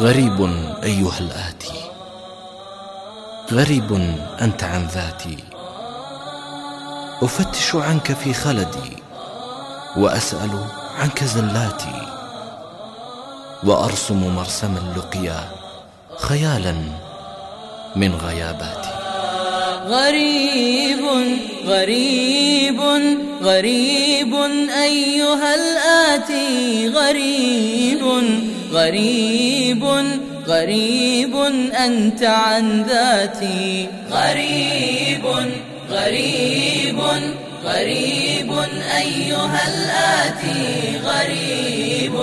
غريب أيها الآتي، غريب أنت عن ذاتي، أفتش عنك في خلدي وأسأل عنك زلاتي، وأرسم مرسم اللقيا خيالا من غياباتي. غريب غريب غريب أيها الآتي، غريب غريب غريب أنت عن ذاتي. غريب غريب غريب أيها الآتي، غريب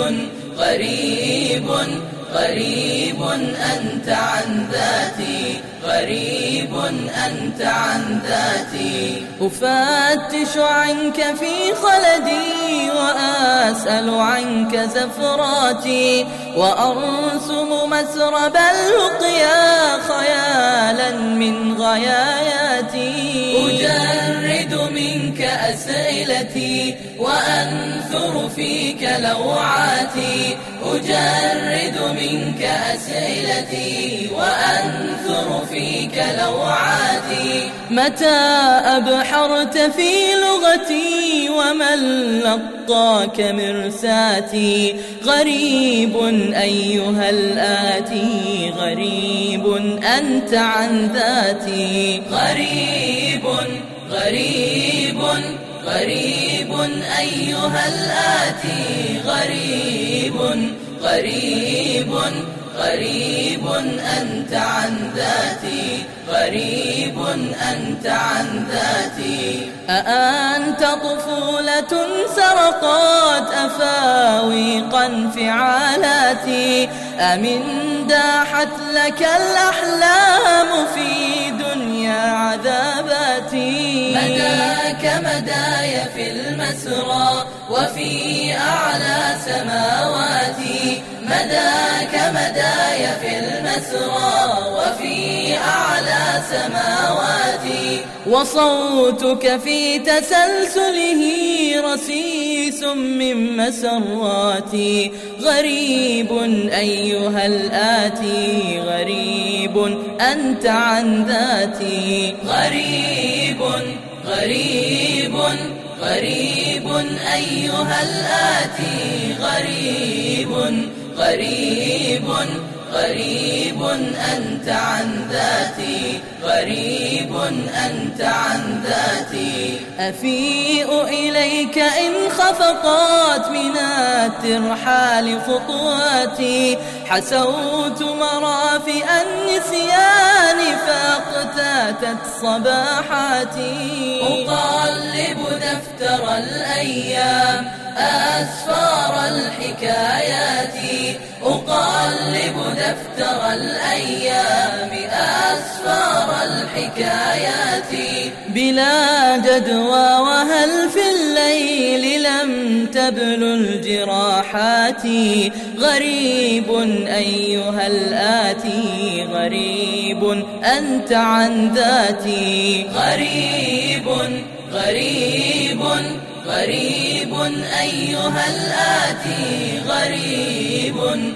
غريب غريب أنت عن ذاتي، غريب أنت عن ذاتي. أفتش عنك في خلدي وأسأل عنك زفراتي، وأرسم مسرب اللقيا خيالا من غياياتي. أجرد منك أسئلتي وأنثر فيك لوعاتي، أجرد منك أسئلتي وأنثر فيك لوعاتي. متى أبحرت في لغتي ومن لقاك مرساتي، غريب أيها الآتي، غريب أنت عن ذاتي. غريب غريب غريب أيها الآتي، غريب غريب غريب أنت عن ذاتي، غريب أنت عن ذاتي. أأنت طفولة سرقت أفاويق انفعالاتي، أمن داحت لك الأحلام في دنيا عذاباتي. مداك مداي في المسرى وفي أعلى سماواتي، مداك مداي في المسرى وفي أعلى سماواتي. وصوتك في تسلسله رصيص من مسراتي، غريب أيها الآتي، غريب أنت عن ذاتي. غريب غريب غريب أيها الآتي، غريب غريب غريب أنت عن ذاتي، غريب أنت عن ذاتي. أفيء إليك إن خفقت من الترحال خطواتي، حسوت مرافئ النسيان فاقتاتت صباحاتي. أقلب دفتر الأيام أسفار الحكايات، أقلب دفتر الأيام أسفار الحكايات. بلا جدوى وهل في الليل لم تبلو الجراحات، غريب أيها الآتي، غريب أنت عن ذاتي. غريب غريب غريب أيها الآتي، غريب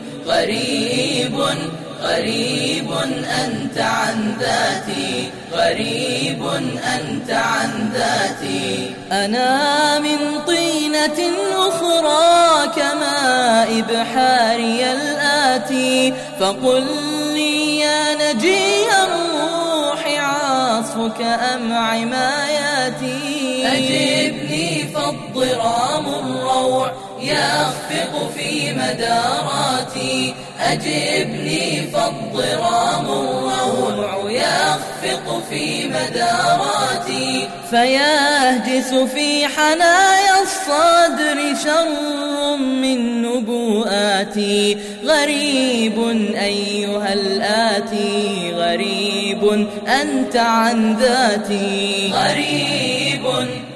غريب غريب أنت عن ذاتي، غريب أنت عن ذاتي. أنا من طينة أخرى كماء بحاري الآتي، فقل لي يا نجي الروح عاصفك أم عماياتي. أجبني فالضرام الروع يخفق في مداراتي، أجبني فالضرام الروع يخفق في مداراتي. فيهجس في حنايا الصدر شر من نبوءاتي، غريب أيها الآتي، غريب أنت عن ذاتي. غريب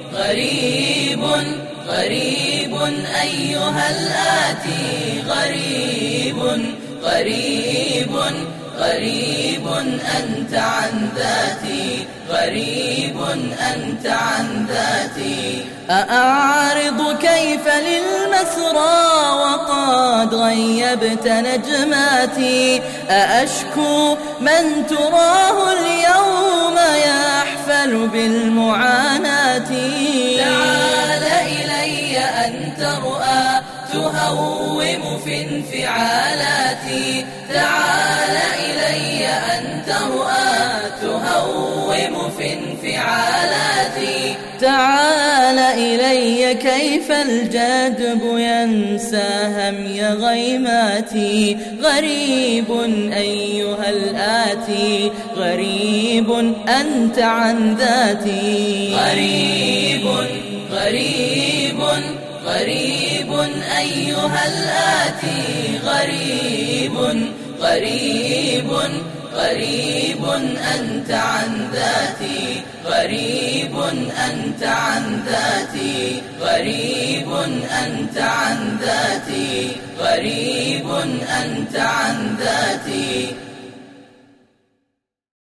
غريب غريب أيها الآتي، غريب غريب غريب أنت عن ذاتي غريب أنت عن ذاتي أأعرض كيف للمسرى وقد غيبت نجماتي أأشكو من تراه اليوم يحفل بالمعاناة تعال إلي أنت رؤى تهوم في انفعالاتي تعال إلي أنت رؤى تهوم في انفعالاتي تعال إلي كيف الجدب ينسى همي غيماتي غريب أيها الآتي غريب أنت عن ذاتي غريب غريب غريب أيها الآتي غريب غريب غريب أنت عن ذاتي غريب أنت عن ذاتي غريب أنت عن ذاتي غريب أنت عن